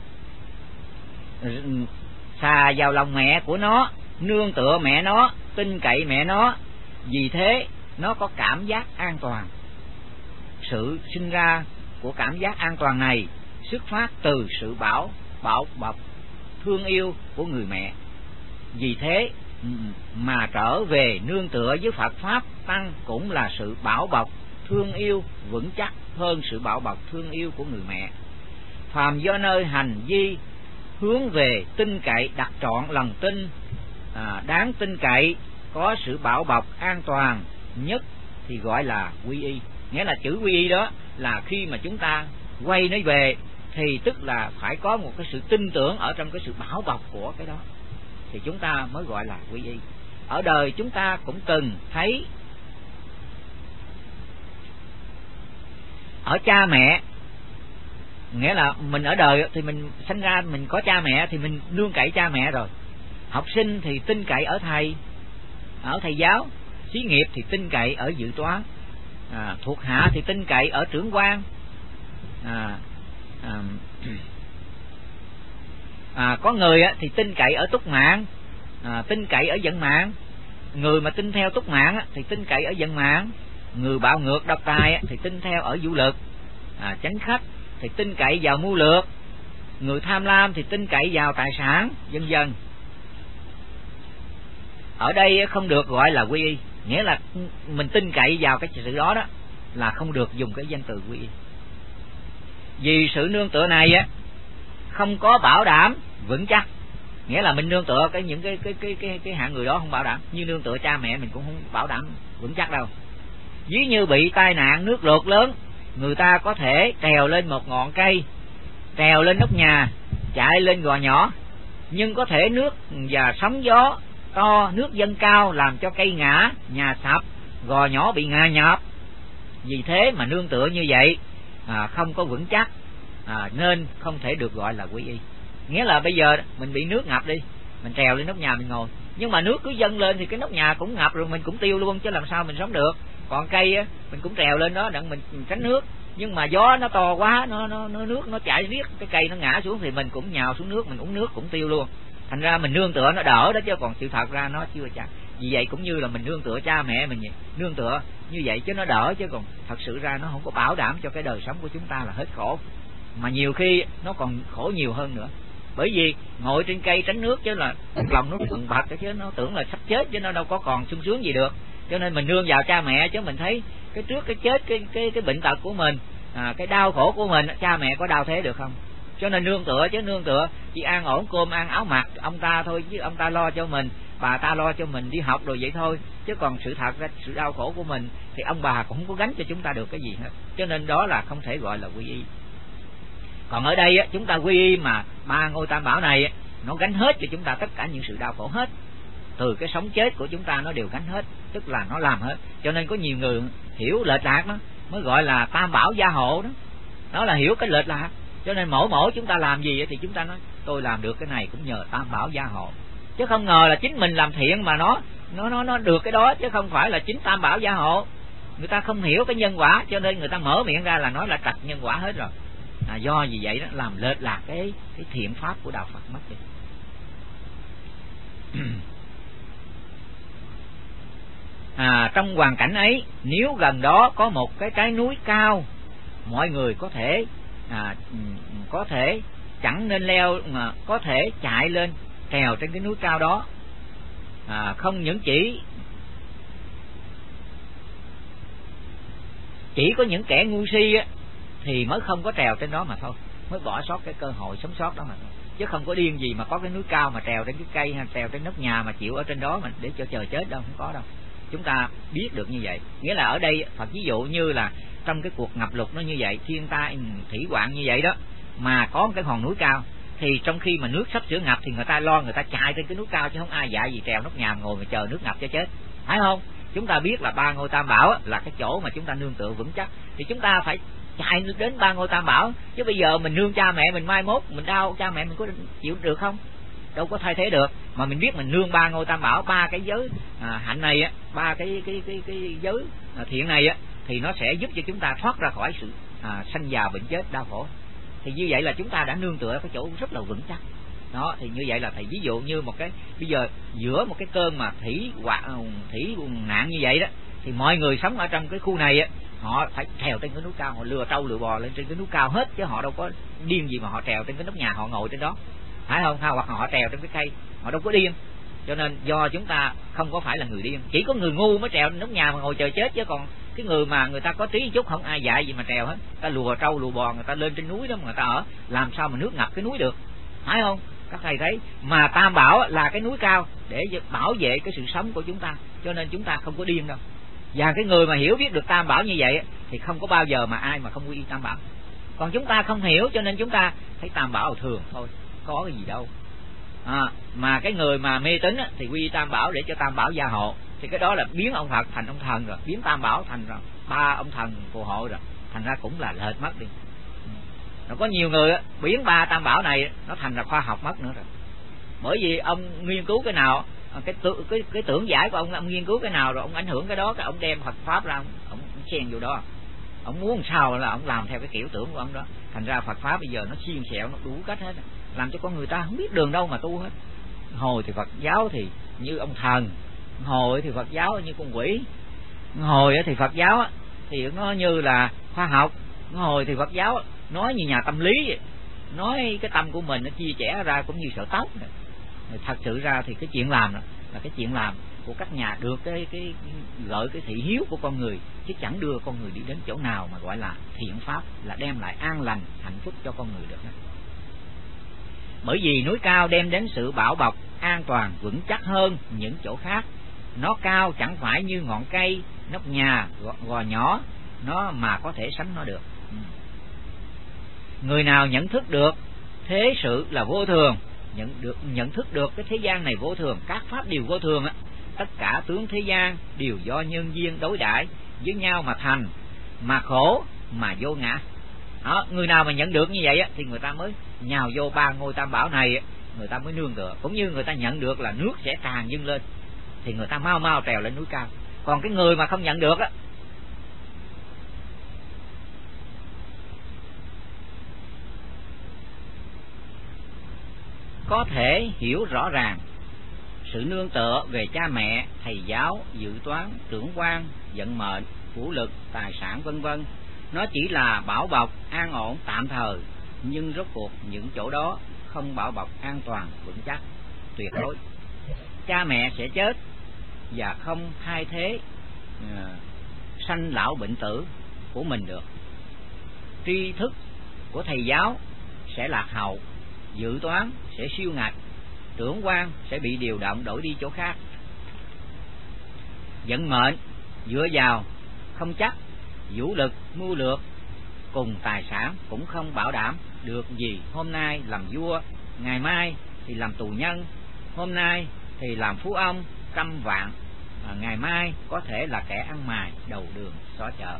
xà vào lòng mẹ của nó, nương tựa mẹ nó, tin cậy mẹ nó, vì thế nó có cảm giác an toàn. Sự sinh ra của cảm giác an toàn này xuất phát từ sự bảo bọc thương yêu của người mẹ. Vì thế mà trở về nương tựa với Phật pháp tăng cũng là sự bảo bọc thương yêu vững chắc hơn sự bảo bọc thương yêu của người mẹ. Phàm do nơi hành vi hướng về tin cậy đặt trọn lòng tin, đáng tin cậy, có sự bảo bọc an toàn nhất thì gọi là quy y. Nghĩa là chữ quy y đó là khi mà chúng ta quay nó về thì tức là phải có một cái sự tin tưởng ở trong cái sự bảo bọc của cái đó, thì chúng ta mới gọi là quy y. Ở đời chúng ta cũng từng thấy ở cha mẹ, nghĩa là mình ở đời thì mình sinh ra mình có cha mẹ thì mình nương cậy cha mẹ rồi. Học sinh thì tin cậy ở thầy giáo, xí nghiệp thì tin cậy ở dự toán, thuộc hạ thì tin cậy ở trưởng quan, có người thì tin cậy ở túc mạng, tin cậy ở vận mạng. Người mà tin theo túc mạng thì tin cậy ở vận mạng, người bạo ngược độc tài thì tin theo ở vũ lực, chánh khách thì tin cậy vào mưu lược, người tham lam thì tin cậy vào tài sản, vân vân. Ở đây không được gọi là quy y, nghĩa là mình tin cậy vào cái sự đó đó là không được dùng cái danh từ quy y. Vì sự nương tựa này không có bảo đảm vững chắc, nghĩa là mình nương tựa những cái hạng người đó không bảo đảm, như nương tựa cha mẹ mình cũng không bảo đảm vững chắc đâu. Ví như bị tai nạn nước lụt lớn, người ta có thể trèo lên một ngọn cây, trèo lên nóc nhà, chạy lên gò nhỏ, nhưng có thể nước và sóng gió to, nước dâng cao làm cho cây ngã, nhà sập, gò nhỏ bị ngã nhọt. Vì thế mà nương tựa như vậy không có vững chắc, nên không thể được gọi là quy y. Nghĩa là bây giờ mình bị nước ngập đi, mình trèo lên nóc nhà mình ngồi, nhưng mà nước cứ dâng lên thì cái nóc nhà cũng ngập rồi, mình cũng tiêu luôn, chứ làm sao mình sống được. Còn cây mình cũng trèo lên đó đặng mình tránh nước, nhưng mà gió nó to quá, nước nó chảy riết, cái cây nó ngã xuống thì mình cũng nhào xuống nước, mình uống nước cũng tiêu luôn. Thành ra mình nương tựa nó đỡ đó, chứ còn sự thật ra nó chưa chắc. Vì vậy cũng như là mình nương tựa cha mẹ mình nương tựa như vậy chứ nó đỡ, chứ còn thật sự ra nó không có bảo đảm cho cái đời sống của chúng ta là hết khổ, mà nhiều khi nó còn khổ nhiều hơn nữa. Bởi vì ngồi trên cây tránh nước chứ là lòng nó bần bật chứ, nó tưởng là sắp chết chứ nó đâu có còn sung sướng gì được. Cho nên mình nương vào cha mẹ, chứ mình thấy cái trước cái chết, cái bệnh tật của mình, cái đau khổ của mình, cha mẹ có đau thế được không? Cho nên nương tựa, chứ nương tựa chỉ an ổn cơm ăn áo mặc ông ta thôi, chứ ông ta lo cho mình, bà ta lo cho mình đi học rồi vậy thôi. Chứ còn sự thật ra sự đau khổ của mình thì ông bà cũng không có gánh cho chúng ta được cái gì hết. Cho nên đó là không thể gọi là quy y. Còn ở đây chúng ta quy y mà ba ngôi tam bảo này nó gánh hết cho chúng ta tất cả những sự đau khổ hết, từ cái sống chết của chúng ta nó đều gánh hết, tức là nó làm hết. Cho nên có nhiều người hiểu lệch lạc đó mới gọi là tam bảo gia hộ đó, đó là hiểu cái lệch lạc. Cho nên mỗi chúng ta làm gì thì chúng ta nói tôi làm được cái này cũng nhờ tam bảo gia hộ, chứ không ngờ là chính mình làm thiện mà nó được cái đó, chứ không phải là chính tam bảo gia hộ. Người ta không hiểu cái nhân quả, cho nên người ta mở miệng ra là nói là trật nhân quả hết rồi. Do vì vậy đó làm lệch lạc cái thiện pháp của đạo Phật mất đi. Trong hoàn cảnh ấy, nếu gần đó có một cái trái núi cao, mọi người có thể chẳng nên leo mà có thể chạy lên trèo trên cái núi cao đó. Không những chỉ có những kẻ ngu si thì mới không có trèo trên đó mà thôi, mới bỏ sót cái cơ hội sống sót đó mà thôi. Chứ không có điên gì mà có cái núi cao mà trèo trên cái cây hay trèo trên nóc nhà mà chịu ở trên đó mà để cho chờ chết đâu, không có đâu. Chúng ta biết được như vậy. Nghĩa là ở đây Phật ví dụ như là trong cái cuộc ngập lụt nó như vậy, thiên tai thủy hoạn như vậy đó, mà có một cái hòn núi cao, thì trong khi mà nước sắp sửa ngập thì người ta lo, người ta chạy trên cái núi cao, chứ không ai dạy gì trèo nóc nhà ngồi mà chờ nước ngập cho chết, phải không? Chúng ta biết là ba ngôi tam bảo là cái chỗ mà chúng ta nương tựa vững chắc, thì chúng ta phải chạy đến ba ngôi tam bảo. Chứ bây giờ mình nương cha mẹ mình, mai mốt mình đau cha mẹ mình có chịu được không? Đâu có thay thế được. Mà mình biết mình nương ba ngôi tam bảo, ba cái giới hạnh này ba cái giới thiện này thì nó sẽ giúp cho chúng ta thoát ra khỏi sự sanh già bệnh chết đau khổ. Thì như vậy là chúng ta đã nương tựa cái chỗ rất là vững chắc đó. Thì như vậy là thầy ví dụ như một cái bây giờ giữa một cái cơn mà thủy nạn như vậy đó, thì mọi người sống ở trong cái khu này họ phải trèo trên cái núi cao, họ lừa trâu lừa bò lên trên cái núi cao hết, chứ họ đâu có điên gì mà họ trèo trên cái nóc nhà họ ngồi trên đó, phải không? Hoặc họ trèo trên cái cây, họ đâu có điên. Cho nên do chúng ta không có phải là người điên, chỉ có người ngu mới trèo trên nóc nhà mà ngồi chờ chết, chứ còn cái người mà người ta có trí chút không ai dạy gì mà trèo hết. Ta lùa trâu lùa bò, người ta lên trên núi đó mà người ta ở, làm sao mà nước ngập cái núi được, phải không? Các thầy thấy mà tam bảo là cái núi cao để bảo vệ cái sự sống của chúng ta, cho nên chúng ta không có điên đâu. Và cái người mà hiểu biết được tam bảo như vậy thì không có bao giờ mà ai mà không quy y tam bảo. Còn chúng ta không hiểu, cho nên chúng ta thấy tam bảo thường thôi, có cái gì đâu. Mà cái người mà mê tín thì quy y tam bảo để cho tam bảo gia hộ, thì cái đó là biến ông Phật thành ông thần rồi, biến tam bảo thành rồi ba ông thần phù hộ rồi, thành ra cũng là lệch mất đi. Nó có nhiều người biến ba tam bảo này nó thành là khoa học mất nữa rồi. Bởi vì ông nghiên cứu cái nào, cái tưởng giải của ông nghiên cứu cái nào rồi ông ảnh hưởng cái đó, cái ông đem Phật pháp ra ông xen vô đó, ông muốn sao là ông làm theo cái kiểu tưởng của ông đó. Thành ra Phật pháp bây giờ nó xiên xẹo, nó đủ cách hết, làm cho con người ta không biết đường đâu mà tu hết. Hồi thì Phật giáo thì như ông thần, hồi thì Phật giáo như con quỷ, hồi thì Phật giáo thì nó như là khoa học, hồi thì Phật giáo nói như nhà tâm lý vậy. Nói cái tâm của mình nó chia sẻ ra cũng như sợi tóc. Thật sự ra thì cái chuyện làm là cái chuyện làm của các nhà được cái gợi cái thị hiếu của con người, chứ chẳng đưa con người đi đến chỗ nào mà gọi là thiện pháp, là đem lại an lành hạnh phúc cho con người được. Bởi vì núi cao đem đến sự bảo bọc an toàn vững chắc hơn những chỗ khác. Nó cao chẳng phải như ngọn cây, nóc nhà, gò nhỏ nó mà có thể sánh nó được. Người nào nhận thức được thế sự là vô thường, nhận thức được cái thế gian này vô thường, các pháp đều vô thường tất cả tướng thế gian đều do nhân duyên đối đãi với nhau mà thành, mà khổ mà vô ngã. Đó, người nào mà nhận được như vậy thì người ta mới nhào vô ba ngôi tam bảo này, người ta mới nương tựa. Cũng như người ta nhận được là nước sẽ tràn dâng lên thì người ta mau mau trèo lên núi cao. Còn cái người mà không nhận được có thể hiểu rõ ràng sự nương tựa về cha mẹ, thầy giáo, dự toán, trưởng quan, vận mệnh, vũ lực, tài sản vân vân, nó chỉ là bảo bọc an ổn tạm thời, nhưng rốt cuộc những chỗ đó không bảo bọc an toàn vững chắc tuyệt đối. Cha mẹ sẽ chết và không thay thế sanh lão bệnh tử của mình được. Tri thức của thầy giáo sẽ lạc hậu, dự toán sẽ siêu ngạch, trưởng quan sẽ bị điều động đổi đi chỗ khác. Vận mệnh dựa vào không chắc, vũ lực mưu lược cùng tài sản cũng không bảo đảm được gì. Hôm nay làm vua, ngày mai thì làm tù nhân, hôm nay thì làm phú ông trăm vạn, ngày mai có thể là kẻ ăn mày đầu đường xó chợ.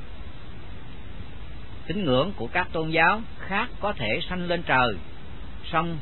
Tín ngưỡng của các tôn giáo khác có thể sanh lên trời, song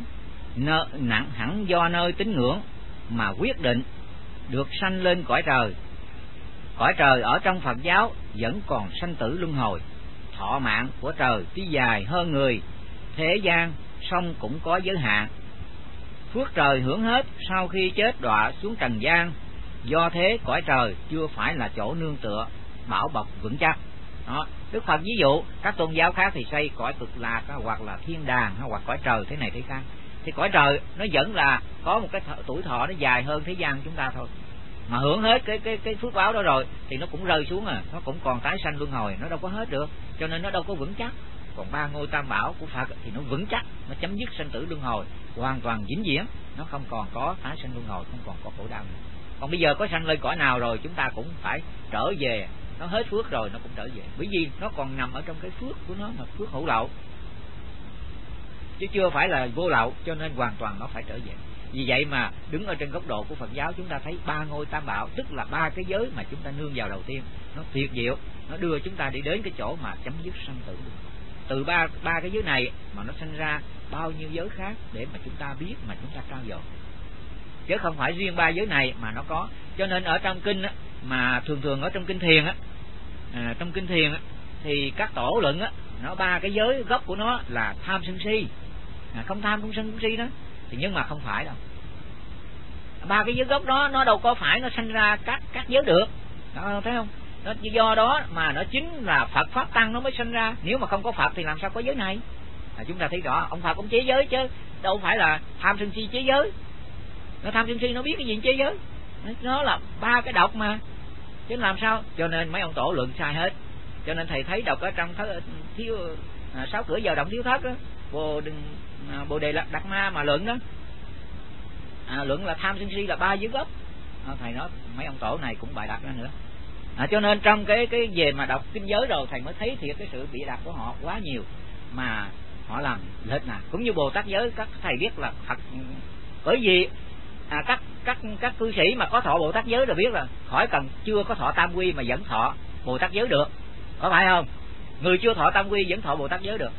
hẳn do nơi tín ngưỡng mà quyết định được sanh lên cõi trời. Cõi trời ở trong Phật giáo vẫn còn sanh tử luân hồi. Thọ mạng của trời tuy dài hơn người thế gian, song cũng có giới hạn. Phước trời hưởng hết sau khi chết đọa xuống trần gian. Do thế cõi trời chưa phải là chỗ nương tựa bảo bọc vững chắc. Đó, Đức Phật ví dụ các tôn giáo khác thì xây cõi cực lạc hoặc là thiên đàng hoặc cõi trời thế này thế khác. Thì cõi trời nó vẫn là có một cái tuổi thọ nó dài hơn thế gian chúng ta thôi. Mà hưởng hết cái phước báo đó rồi thì nó cũng rơi xuống, nó cũng còn tái sanh luân hồi, nó đâu có hết được, cho nên nó đâu có vững chắc. Còn ba ngôi tam bảo của Phật thì nó vững chắc, nó chấm dứt sanh tử luân hồi hoàn toàn vĩnh viễn, nó không còn có tái sanh luân hồi, không còn có khổ đau nữa. Còn bây giờ có sanh lên cõi nào rồi chúng ta cũng phải trở về, nó hết phước rồi nó cũng trở về, bởi vì nó còn nằm ở trong cái phước của nó là phước hữu lậu chứ chưa phải là vô lậu, cho nên hoàn toàn nó phải trở về. Vì vậy mà đứng ở trên góc độ của Phật giáo chúng ta thấy ba ngôi tam bảo, tức là ba cái giới mà chúng ta nương vào đầu tiên, nó tuyệt diệu, nó đưa chúng ta đi đến cái chỗ mà chấm dứt sanh tử. Từ ba cái giới này mà nó sinh ra bao nhiêu giới khác để mà chúng ta biết, mà chúng ta trao dồi, chứ không phải riêng ba giới này mà nó có. Cho nên ở trong kinh á, mà thường ở trong kinh thiền á, trong kinh thiền á, thì các tổ luận á, nó ba cái giới gốc của nó là tham sân si, không tham không sân không si đó, thì nhưng mà không phải đâu. Ba cái giới gốc đó nó đâu có phải nó sanh ra các giới được, đó, thấy không? Nó do đó mà nó chính là Phật pháp tăng nó mới sanh ra. Nếu mà không có Phật thì làm sao có giới này? Chúng ta thấy rõ ông Phật cũng chế giới chứ đâu phải là tham sân si chế giới. Nó tham sân si nó biết cái gì chế giới, nó là ba cái độc mà, chứ làm sao? Cho nên mấy ông tổ luận sai hết. Cho nên thầy thấy đọc ở trong thiếu 6 cửa vào động thiếu thất đó, Bồ Đề Đạt Ma mà luận đó, luận là tham sân si là ba giới gốc. Thầy nói mấy ông tổ này cũng bày đặt ra nữa. Cho nên trong cái về mà đọc kinh giới rồi thầy mới thấy thiệt cái sự bị đặt của họ quá nhiều mà họ làm lệch nào. Cũng như Bồ Tát giới, các thầy biết là Phật, bởi vì các cư sĩ mà có thọ Bồ Tát giới rồi biết là khỏi cần chưa có thọ tam quy mà vẫn thọ Bồ Tát giới được, có phải không? Người chưa thọ tam quy vẫn thọ Bồ Tát giới được,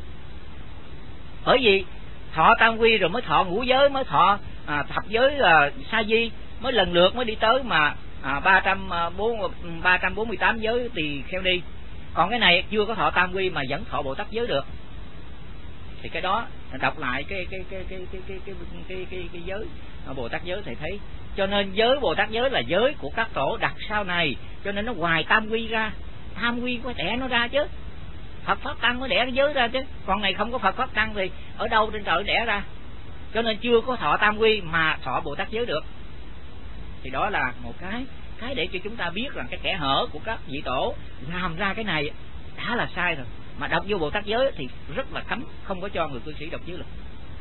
bởi vì thọ tam quy rồi mới thọ ngũ giới, mới thọ thập giới sa di, mới lần lượt mới đi tới mà 348 giới tỳ kheo đi. Còn cái này chưa có thọ tam quy mà vẫn thọ Bồ Tát giới được, thì cái đó đọc lại cái giới Bồ Tát giới thầy thấy. Cho nên giới Bồ Tát giới là giới của các tổ đặt sau này, cho nên nó ngoài tam quy ra, tam quy có đẻ nó ra chứ, Phật pháp tăng mới đẻ cái giới ra chứ, còn này không có Phật pháp tăng thì ở đâu trên trời đẻ ra. Cho nên chưa có thọ tam quy mà thọ Bồ Tát giới được. Thì đó là một cái để cho chúng ta biết rằng cái kẽ hở của các vị tổ làm ra cái này đã là sai rồi. Mà đọc vô Bồ Tát giới thì rất là cấm, không có cho người cư sĩ đọc giới luật.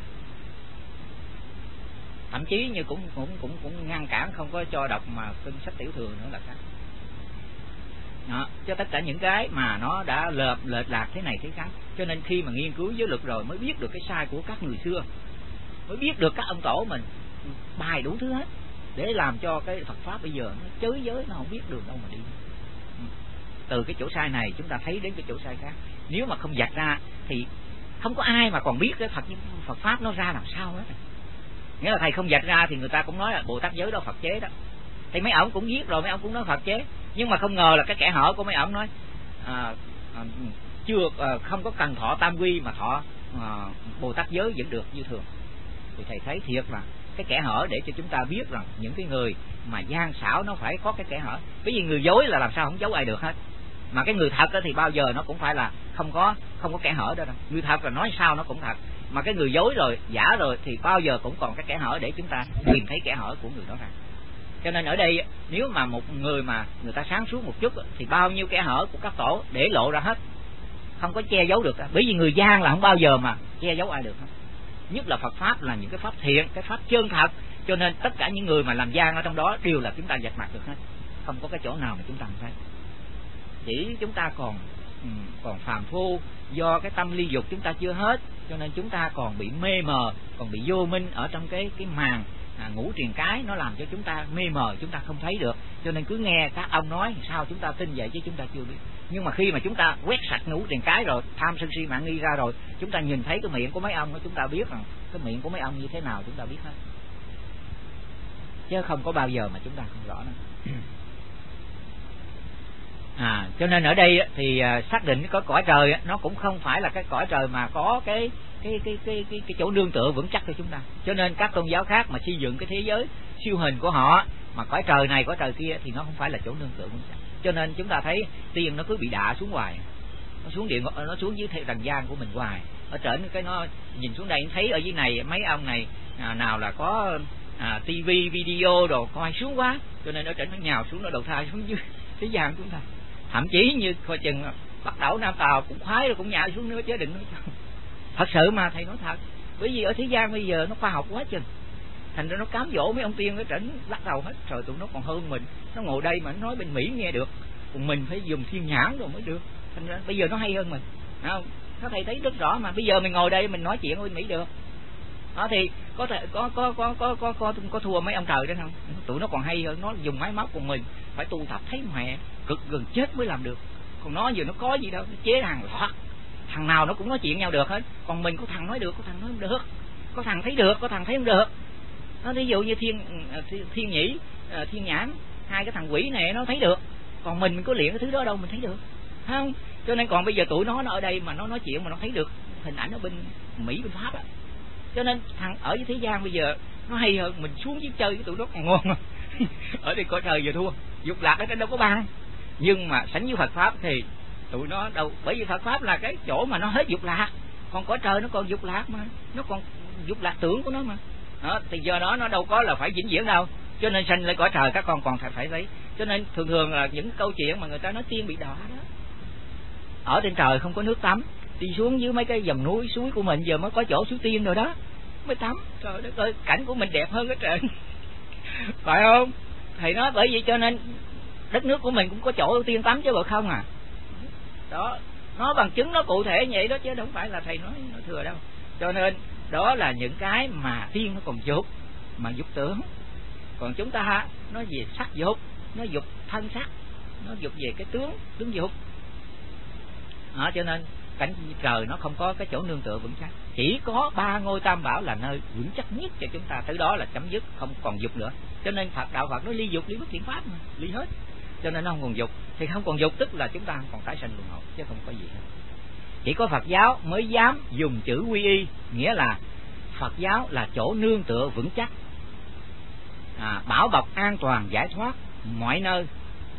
Thậm chí như cũng ngăn cản không có cho đọc mà kinh sách tiểu thừa nữa là khác. Đó, cho tất cả những cái mà nó đã lệch lạc thế này thế khác. Cho nên khi mà nghiên cứu giới luật rồi mới biết được cái sai của các người xưa, mới biết được các ông tổ mình bài đủ thứ hết để làm cho cái Phật pháp bây giờ nó chới giới, nó không biết đường đâu mà đi. Từ cái chỗ sai này chúng ta thấy đến cái chỗ sai khác. Nếu mà không vạch ra thì không có ai mà còn biết cái Phật pháp nó ra làm sao hết. Nghĩa là thầy không vạch ra thì người ta cũng nói là Bồ Tát giới đó Phật chế đó. Thì mấy ổng cũng viết rồi, mấy ổng cũng nói Phật chế, nhưng mà không ngờ là cái kẽ hở của mấy ổng nói không có cần thọ tam quy mà thọ Bồ Tát giới vẫn được như thường. Thì thầy thấy thiệt là cái kẽ hở để cho chúng ta biết rằng những cái người mà gian xảo nó phải có cái kẽ hở. Bởi vì người dối là làm sao không giấu ai được hết. Mà cái người thật thì bao giờ nó cũng phải là không có kẽ hở đó đâu. Người thật là nói sao nó cũng thật, mà cái người dối rồi, giả rồi thì bao giờ cũng còn cái kẽ hở để chúng ta tìm thấy kẽ hở của người đó ra. Cho nên ở đây nếu mà một người mà người ta sáng suốt một chút thì bao nhiêu kẽ hở của các tổ để lộ ra hết, không có che giấu được. Bởi vì người gian là không bao giờ mà che giấu ai được hết. Nhất là Phật pháp là những cái pháp thiện, cái pháp chân thật, cho nên tất cả những người mà làm gian ở trong đó đều là chúng ta vạch mặt được hết, không có cái chỗ nào mà chúng ta không thấy. Chỉ chúng ta còn phàm phu, do cái tâm ly dục chúng ta chưa hết, cho nên chúng ta còn bị mê mờ, còn bị vô minh ở trong cái màn ngũ triền cái, nó làm cho chúng ta mê mờ, chúng ta không thấy được. Cho nên cứ nghe các ông nói sao chúng ta tin vậy chứ chúng ta chưa biết. Nhưng mà khi mà chúng ta quét sạch ngũ triền cái rồi, tham sân si mạng nghi ra rồi, chúng ta nhìn thấy cái miệng của mấy ông đó, chúng ta biết rằng cái miệng của mấy ông như thế nào, chúng ta biết hết, chứ không có bao giờ mà chúng ta không rõ nữa. Cho nên ở đây thì xác định có cõi trời, nó cũng không phải là cái cõi trời mà có cái chỗ nương tựa vững chắc cho chúng ta. Cho nên các tôn giáo khác mà xây dựng cái thế giới siêu hình của họ, mà cõi trời này cõi trời kia thì nó không phải là chỗ nương tựa vững chắc. Cho nên chúng ta thấy tiên nó cứ bị đạ xuống hoài, nó xuống địa, nó xuống dưới trần gian của mình hoài. Ở trên cái nó nhìn xuống đây thấy ở dưới này mấy ông này nào là có tivi video đồ coi xuống quá, cho nên ở trên nó nhào xuống, nó đầu thai xuống dưới thế gian chúng ta. Thậm chí như coi chừng Bắc Đẩu Nam Tàu cũng khoái rồi cũng nhào xuống nữa chứ đừng nói thật sự mà thầy nói thật. Bởi vì ở thế gian bây giờ nó khoa học quá chừng, thành ra nó cám dỗ mấy ông tiên ở trển lắc đầu hết. Trời, tụi nó còn hơn mình, nó ngồi đây mà nó nói bên Mỹ nghe được, còn mình phải dùng thiên nhãn rồi mới được. Thành ra bây giờ nó hay hơn mình, không? Các thầy thấy rất rõ mà. Bây giờ mình ngồi đây mình nói chuyện ở bên Mỹ được đó, thì có thể có thua mấy ông trời đó không? Tụi nó còn hay hơn, nó dùng máy móc, còn mình phải tu tập thấy mẹ cực gần chết mới làm được. Còn nó giờ nó có gì đâu, nó chế hàng loạt, thằng nào nó cũng nói chuyện nhau được hết. Còn mình có thằng nói được, có thằng nói không được, có thằng thấy được, có thằng thấy không được. Nó ví dụ như thiên nhĩ, thiên nhãn, hai cái thằng quỷ này nó thấy được, còn mình có luyện cái thứ đó đâu mình thấy được, không? Cho nên còn bây giờ tụi nó ở đây mà nó nói chuyện mà nó thấy được hình ảnh ở bên Mỹ, bên Pháp á. Cho nên thằng ở dưới thế gian bây giờ nó hay hơn mình, xuống dưới chơi với tụi nó còn ngon mà. Ở đây cõi trời giờ thua, dục lạc ở trên đâu có bằng. Nhưng mà sánh với Phật pháp thì tụi nó đâu, bởi vì Phật pháp là cái chỗ mà nó hết dục lạc, còn cõi trời nó còn dục lạc mà, nó còn dục lạc tưởng của nó mà. Đó, thì do đó nó đâu có là phải vĩnh viễn đâu. Cho nên sanh lên cõi trời các con còn phải thấy. Cho nên thường là những câu chuyện mà người ta nói tiên bị đọa đó, ở trên trời không có nước tắm, đi xuống dưới mấy cái dòng núi suối của mình giờ mới có chỗ suối tiên rồi đó mới tắm. Trời đất ơi, cảnh của mình đẹp hơn cái trời phải không thầy nói? Bởi vì cho nên đất nước của mình cũng có chỗ tiên tắm chứ bộ không à. Đó, nó bằng chứng, nó cụ thể vậy đó, chứ không phải là thầy nói thừa đâu. Cho nên đó là những cái mà tiên nó còn dục, mà dục tưởng. Còn chúng ta nó về sắc dục, nó dục thân sắc, nó dục về cái tướng dục. Đó, cho nên cảnh trời nó không có cái chỗ nương tựa vững chắc, chỉ có ba ngôi tam bảo là nơi vững chắc nhất cho chúng ta. Tới đó là chấm dứt, không còn dục nữa. Cho nên đạo Phật nói ly dục, ly bất thiện pháp mà, ly hết. Cho nên nó không còn dục, thì không còn dục tức là chúng ta không còn tái sanh luân hồi, chứ không có gì hết. Chỉ có Phật giáo mới dám dùng chữ quy y, nghĩa là Phật giáo là chỗ nương tựa vững chắc, bảo bọc an toàn giải thoát mọi nơi,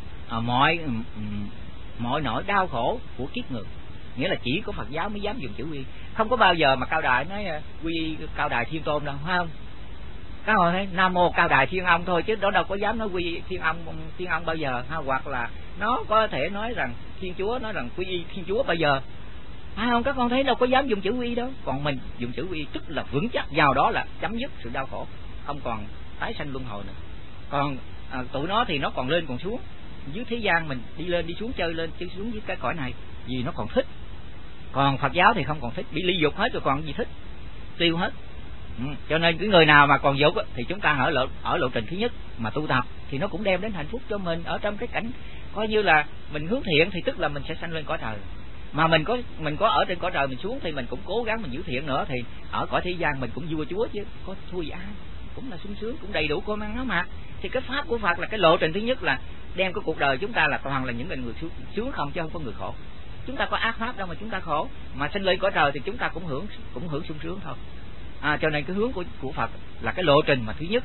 mọi nỗi đau khổ của kiếp người. Nghĩa là chỉ có Phật giáo mới dám dùng chữ quy. Không có bao giờ mà Cao Đài nói quy Cao Đài Thiên Tôn đâu, phải không? Các hồi thấy Nam Mô Cao Đài Thiên Ông thôi, chứ đó đâu có dám nói quy Thiên Ông bao giờ ha. Hoặc là nó có thể nói rằng Thiên Chúa, nói rằng quy y Thiên Chúa bao giờ, phải không? Các con thấy đâu có dám dùng chữ quy đâu. Còn mình dùng chữ quy tức là vững chắc vào đó là chấm dứt sự đau khổ, không còn tái sanh luân hồi nữa. Còn tụi nó thì nó còn lên còn xuống, dưới thế gian mình đi lên đi xuống, chơi lên chơi xuống dưới cái cõi này vì nó còn thích. Còn Phật giáo thì không còn thích, bị ly dục hết rồi còn gì thích, tiêu hết. Cho nên cái người nào mà còn dục thì chúng ta ở lộ trình thứ nhất mà tu tập thì nó cũng đem đến hạnh phúc cho mình ở trong cái cảnh coi như là mình hướng thiện, thì tức là mình sẽ sanh lên cõi trời. Mà mình có ở trên cõi trời mình xuống thì mình cũng cố gắng mình giữ thiện nữa, thì ở cõi thế gian mình cũng vua chúa chứ có thua gì ai, cũng là sung sướng, cũng đầy đủ cơm ăn áo mặc. Thì cái pháp của Phật là cái lộ trình thứ nhất là đem cái cuộc đời chúng ta là toàn là những người sướng không, chứ không có người khổ. Chúng ta có ác pháp đâu mà chúng ta khổ, mà sinh lên cõi trời thì chúng ta cũng hưởng sung sướng thôi. Cho nên cái hướng của Phật là cái lộ trình mà thứ nhất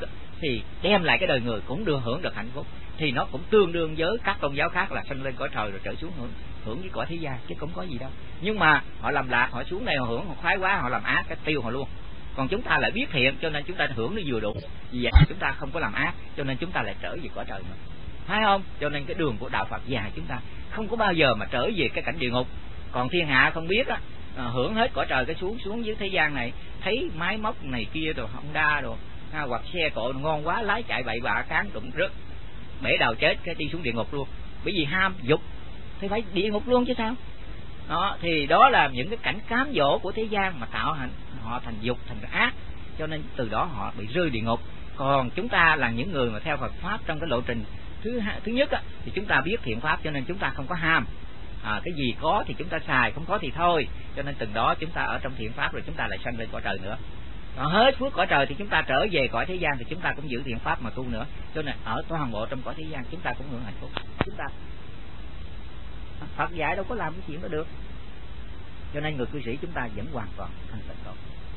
thì đem lại cái đời người cũng được hưởng được hạnh phúc, thì nó cũng tương đương với các tôn giáo khác là sanh lên cõi trời rồi trở xuống hưởng với cõi thế gian, chứ cũng có gì đâu. Nhưng mà họ làm lạc, họ xuống đây họ hưởng, họ khoái quá, họ làm ác cái tiêu họ luôn. Còn chúng ta lại biết thiện cho nên chúng ta hưởng nó vừa đủ. Vì vậy chúng ta không có làm ác cho nên chúng ta lại trở về cõi trời nữa, phải không? Cho nên cái đường của đạo Phật dài, chúng ta không có bao giờ mà trở về cái cảnh địa ngục. Còn thiên hạ không biết á, hưởng hết cõi trời cái xuống dưới thế gian này, thấy máy móc này kia rồi Honda rồi hoặc xe cộ ngon quá lái chạy bậy bạ cán đụng rớt bể đào chết cái đi xuống địa ngục luôn, bởi vì ham dục thì phải địa ngục luôn chứ sao. Đó thì đó là những cái cảnh cám dỗ của thế gian mà tạo thành họ thành dục thành ác, cho nên từ đó họ bị rơi địa ngục. Còn chúng ta là những người mà theo Phật pháp trong cái lộ trình thứ nhất á, thì chúng ta biết thiện pháp cho nên chúng ta không có ham. Cái gì có thì chúng ta xài, không có thì thôi. Cho nên từng đó chúng ta ở trong thiện pháp rồi chúng ta lại sanh lên cõi trời nữa. Còn hết phước cõi trời thì chúng ta trở về cõi thế gian thì chúng ta cũng giữ thiện pháp mà tu nữa. Cho nên ở toàn bộ trong cõi thế gian chúng ta cũng hưởng hạnh phúc. Chúng ta Phật dạy đâu có làm cái chuyện đó được. Cho nên người cư sĩ chúng ta vẫn hoàn toàn thanh tịnh tốt.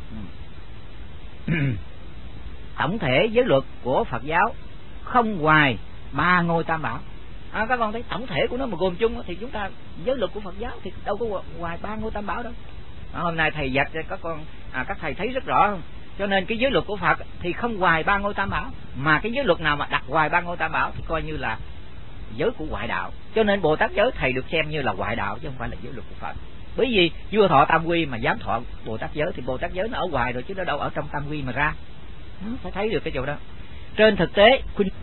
Tổng thể giới luật của Phật giáo không ngoài 3 ngôi tam bảo. Các con thấy tổng thể của nó mà gồm chung thì chúng ta giới luật của Phật giáo thì đâu có ngoài 3 ngôi tam bảo đâu. Hôm nay thầy dạy các con các thầy thấy rất rõ không? Cho nên cái giới luật của Phật thì không ngoài 3 ngôi tam bảo, mà cái giới luật nào mà đặt ngoài 3 ngôi tam bảo thì coi như là giới của ngoại đạo. Cho nên Bồ Tát giới thầy được xem như là ngoại đạo chứ không phải là giới luật của Phật. Bởi vì vua thọ tam quy mà dám thọ Bồ Tát giới thì Bồ Tát giới nó ở ngoài rồi chứ nó đâu ở trong tam quy mà ra. Phải thấy được cái chỗ đó. Trên thực tế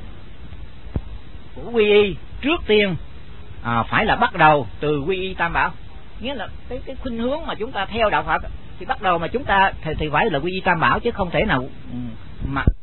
của quy y trước tiên phải là bắt đầu từ quy y tam bảo, nghĩa là cái khuynh hướng mà chúng ta theo đạo Phật thì bắt đầu mà chúng ta thì phải là quy y tam bảo chứ không thể nào mà